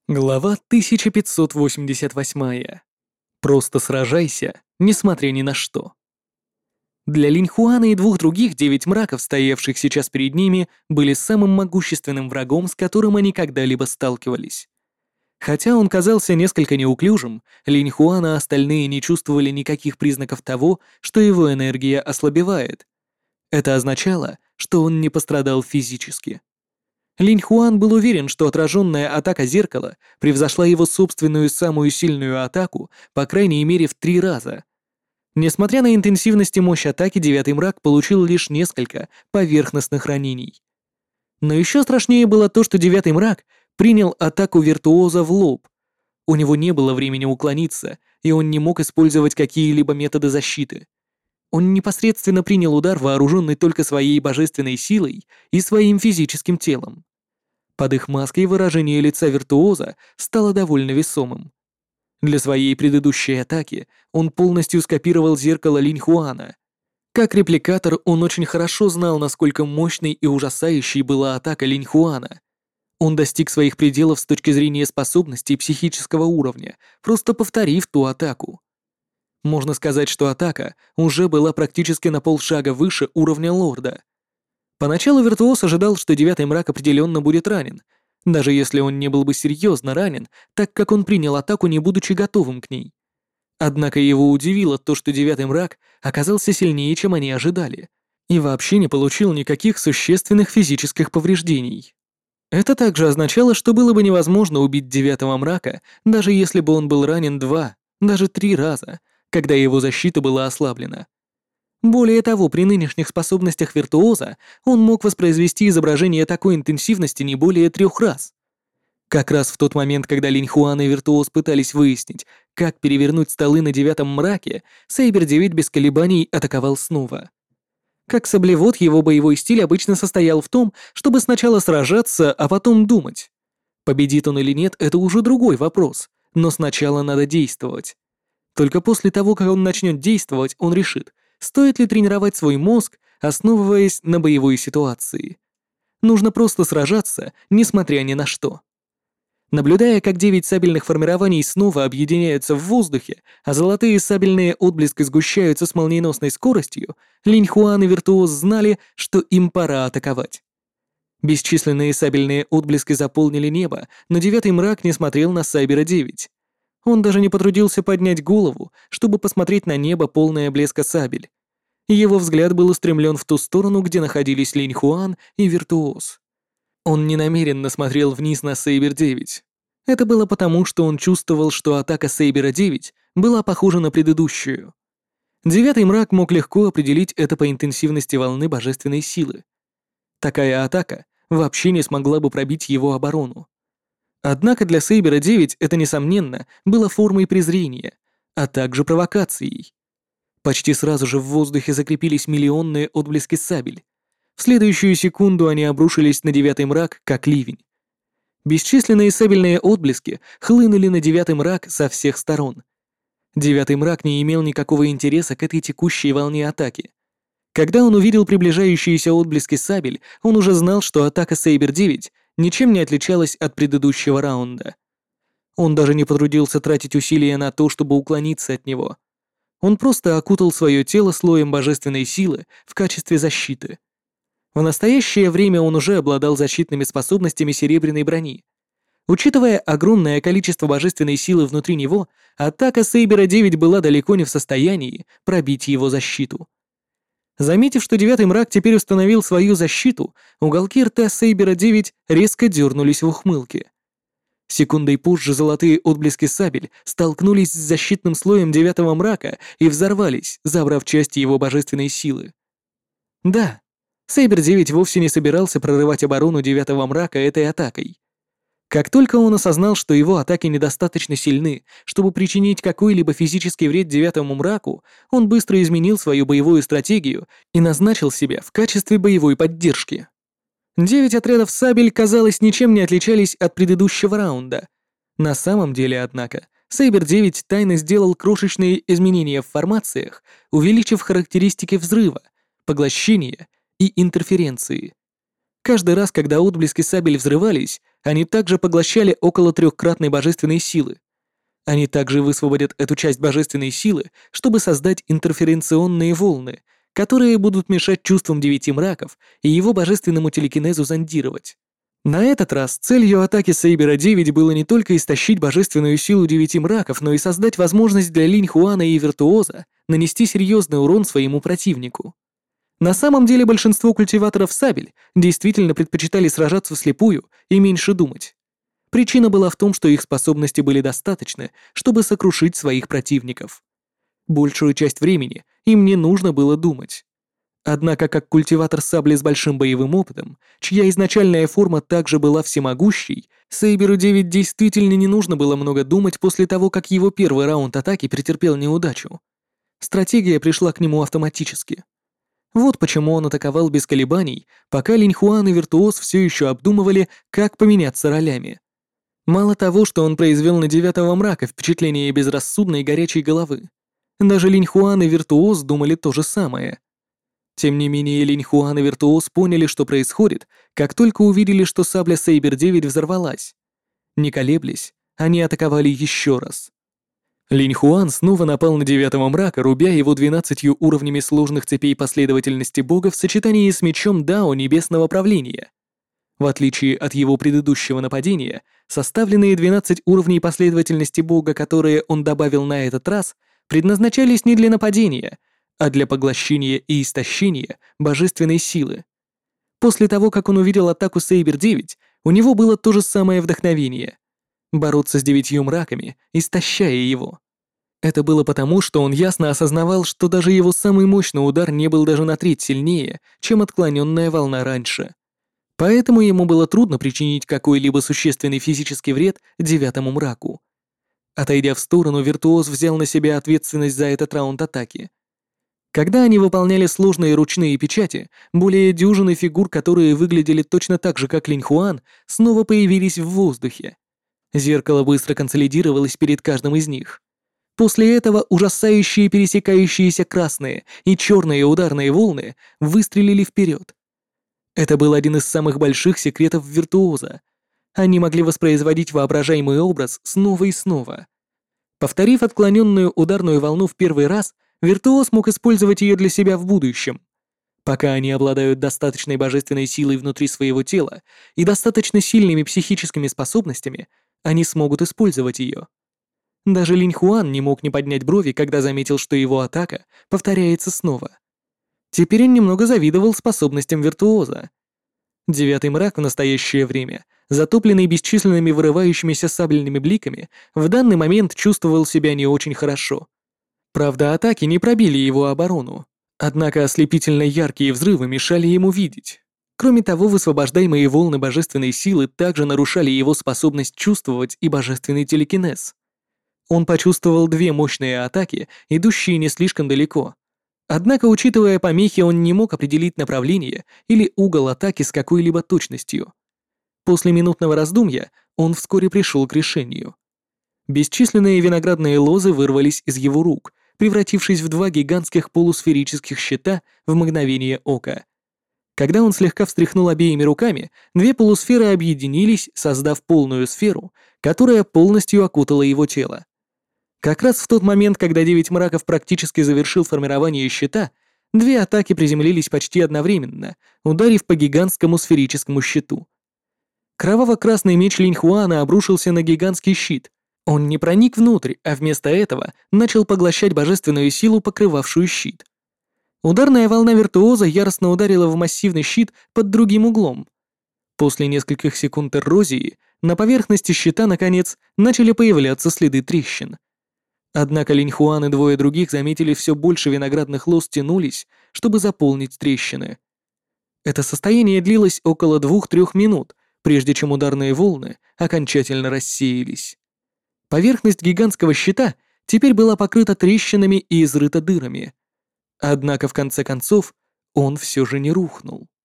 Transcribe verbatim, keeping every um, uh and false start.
Глава тысяча пятьсот восемьдесят восемь. Просто сражайся, несмотря ни на что. Для Линьхуана и двух других девять мраков, стоявших сейчас перед ними, были самым могущественным врагом, с которым они когда-либо сталкивались. Хотя он казался несколько неуклюжим, Линьхуан и остальные не чувствовали никаких признаков того, что его энергия ослабевает. Это означало, что он не пострадал физически. Линь Хуан был уверен, что отраженная атака зеркала превзошла его собственную самую сильную атаку по крайней мере в три раза. Несмотря на интенсивность и мощь атаки, девятый мрак получил лишь несколько поверхностных ранений. Но еще страшнее было то, что девятый мрак принял атаку виртуоза в лоб. У него не было времени уклониться, и он не мог использовать какие-либо методы защиты. Он непосредственно принял удар, вооруженный только своей божественной силой и своим физическим телом. Под их маской выражение лица виртуоза стало довольно весомым. Для своей предыдущей атаки он полностью скопировал зеркало Линьхуана. Как репликатор он очень хорошо знал, насколько мощной и ужасающей была атака Линьхуана. Он достиг своих пределов с точки зрения способностей психического уровня, просто повторив ту атаку. Можно сказать, что атака уже была практически на полшага выше уровня лорда. Поначалу виртуоз ожидал, что девятый мрак определенно будет ранен, даже если он не был бы серьезно ранен, так как он принял атаку, не будучи готовым к ней. Однако его удивило то, что девятый мрак оказался сильнее, чем они ожидали, и вообще не получил никаких существенных физических повреждений. Это также означало, что было бы невозможно убить девятого мрака, даже если бы он был ранен два, даже три раза, когда его защита была ослаблена. Более того, при нынешних способностях виртуоза он мог воспроизвести изображение такой интенсивности не более трех раз. Как раз в тот момент, когда Линьхуан и виртуоз пытались выяснить, как перевернуть столы на девятом мраке, Сейбер девять без колебаний атаковал снова. Как саблевод, его боевой стиль обычно состоял в том, чтобы сначала сражаться, а потом думать. Победит он или нет, это уже другой вопрос, но сначала надо действовать. Только после того, как он начнет действовать, он решит, стоит ли тренировать свой мозг, основываясь на боевой ситуации. Нужно просто сражаться, несмотря ни на что. Наблюдая, как девять сабельных формирований снова объединяются в воздухе, а золотые сабельные отблески сгущаются с молниеносной скоростью, Линьхуан и виртуоз знали, что им пора атаковать. Бесчисленные сабельные отблески заполнили небо, но девятый мрак не смотрел на Сайбера девять. Он даже не потрудился поднять голову, чтобы посмотреть на небо, полное блеска сабель. Его взгляд был устремлен в ту сторону, где находились Линьхуан и виртуоз. Он ненамеренно смотрел вниз на Сейбер девять. Это было потому, что он чувствовал, что атака Сейбера девять была похожа на предыдущую. Девятый мрак мог легко определить это по интенсивности волны божественной силы. Такая атака вообще не смогла бы пробить его оборону. Однако для Сейбера девять это, несомненно, было формой презрения, а также провокацией. Почти сразу же в воздухе закрепились миллионные отблески сабель. В следующую секунду они обрушились на девятый мрак, как ливень. Бесчисленные сабельные отблески хлынули на девятый мрак со всех сторон. Девятый мрак не имел никакого интереса к этой текущей волне атаки. Когда он увидел приближающиеся отблески сабель, он уже знал, что атака Сейбер девять ничем не отличалась от предыдущего раунда. Он даже не потрудился тратить усилия на то, чтобы уклониться от него. Он просто окутал свое тело слоем божественной силы в качестве защиты. В настоящее время он уже обладал защитными способностями серебряной брони. Учитывая огромное количество божественной силы внутри него, атака Сейбера девять была далеко не в состоянии пробить его защиту. Заметив, что девятый мрак теперь установил свою защиту, уголки рта Сейбера девять резко дернулись в ухмылке. Секундой позже золотые отблески сабель столкнулись с защитным слоем девятого мрака и взорвались, забрав часть его божественной силы. Да, Сейбер девять вовсе не собирался прорывать оборону девятого мрака этой атакой. Как только он осознал, что его атаки недостаточно сильны, чтобы причинить какой-либо физический вред девятому мраку, он быстро изменил свою боевую стратегию и назначил себя в качестве боевой поддержки. Девять отрядов сабель, казалось, ничем не отличались от предыдущего раунда. На самом деле, однако, Сейбер девять тайно сделал крошечные изменения в формациях, увеличив характеристики взрыва, поглощения и интерференции. Каждый раз, когда отблески сабель взрывались, они также поглощали около трехкратной божественной силы. Они также высвободят эту часть божественной силы, чтобы создать интерференционные волны, которые будут мешать чувствам девяти мраков и его божественному телекинезу зондировать. На этот раз целью атаки Сейбера девять было не только истощить божественную силу девяти мраков, но и создать возможность для Линь Хуана и Виртуоза нанести серьезный урон своему противнику. На самом деле большинство культиваторов сабель действительно предпочитали сражаться вслепую и меньше думать. Причина была в том, что их способности были достаточны, чтобы сокрушить своих противников. Большую часть времени им не нужно было думать. Однако, как культиватор сабли с большим боевым опытом, чья изначальная форма также была всемогущей, Сейберу девять действительно не нужно было много думать после того, как его первый раунд атаки претерпел неудачу. Стратегия пришла к нему автоматически. Вот почему он атаковал без колебаний, пока Линь Хуан и Виртуоз все еще обдумывали, как поменяться ролями. Мало того, что он произвел на девятого мрака впечатление безрассудной горячей головы, даже Линь Хуан и Виртуоз думали то же самое. Тем не менее, Линь Хуан и Виртуоз поняли, что происходит, как только увидели, что сабля Сейбер девять взорвалась. Не колеблясь, они атаковали еще раз. Линь Хуан снова напал на девятого мрака, рубя его двенадцатью уровнями сложных цепей последовательности бога в сочетании с мечом Дао небесного правления. В отличие от его предыдущего нападения, составленные двенадцать уровней последовательности бога, которые он добавил на этот раз, предназначались не для нападения, а для поглощения и истощения божественной силы. После того, как он увидел атаку Сейбер девять, у него было то же самое вдохновение — бороться с девятью мраками, истощая его. Это было потому, что он ясно осознавал, что даже его самый мощный удар не был даже на треть сильнее, чем отклоненная волна раньше. Поэтому ему было трудно причинить какой-либо существенный физический вред девятому мраку. Отойдя в сторону, Виртуоз взял на себя ответственность за этот раунд атаки. Когда они выполняли сложные ручные печати, более дюжины фигур, которые выглядели точно так же, как Линь Хуан, снова появились в воздухе. Зеркало быстро консолидировалось перед каждым из них. После этого ужасающие пересекающиеся красные и черные ударные волны выстрелили вперед. Это был один из самых больших секретов Виртуоза. Они могли воспроизводить воображаемый образ снова и снова. Повторив отклоненную ударную волну в первый раз, Виртуоз мог использовать ее для себя в будущем. Пока они обладают достаточной божественной силой внутри своего тела и достаточно сильными психическими способностями, они смогут использовать ее. Даже Линь Хуан не мог не поднять брови, когда заметил, что его атака повторяется снова. Теперь он немного завидовал способностям Виртуоза. Девятый мрак в настоящее время, затопленный бесчисленными вырывающимися сабельными бликами, в данный момент чувствовал себя не очень хорошо. Правда, атаки не пробили его оборону, однако ослепительно яркие взрывы мешали ему видеть. Кроме того, высвобождаемые волны божественной силы также нарушали его способность чувствовать и божественный телекинез. Он почувствовал две мощные атаки, идущие не слишком далеко. Однако, учитывая помехи, он не мог определить направление или угол атаки с какой-либо точностью. После минутного раздумья он вскоре пришел к решению. Бесчисленные виноградные лозы вырвались из его рук, превратившись в два гигантских полусферических щита в мгновение ока. Когда он слегка встряхнул обеими руками, две полусферы объединились, создав полную сферу, которая полностью окутала его тело. Как раз в тот момент, когда девять мраков практически завершил формирование щита, две атаки приземлились почти одновременно, ударив по гигантскому сферическому щиту. Кроваво-красный меч Линь Хуана обрушился на гигантский щит. Он не проник внутрь, а вместо этого начал поглощать божественную силу, покрывавшую щит. Ударная волна Виртуоза яростно ударила в массивный щит под другим углом. После нескольких секунд эрозии на поверхности щита, наконец, начали появляться следы трещин. Однако Линь Хуан и двое других заметили, все больше виноградных лоз тянулись, чтобы заполнить трещины. Это состояние длилось около двух-трех минут, прежде чем ударные волны окончательно рассеялись. Поверхность гигантского щита теперь была покрыта трещинами и изрыта дырами. Однако в конце концов он все же не рухнул.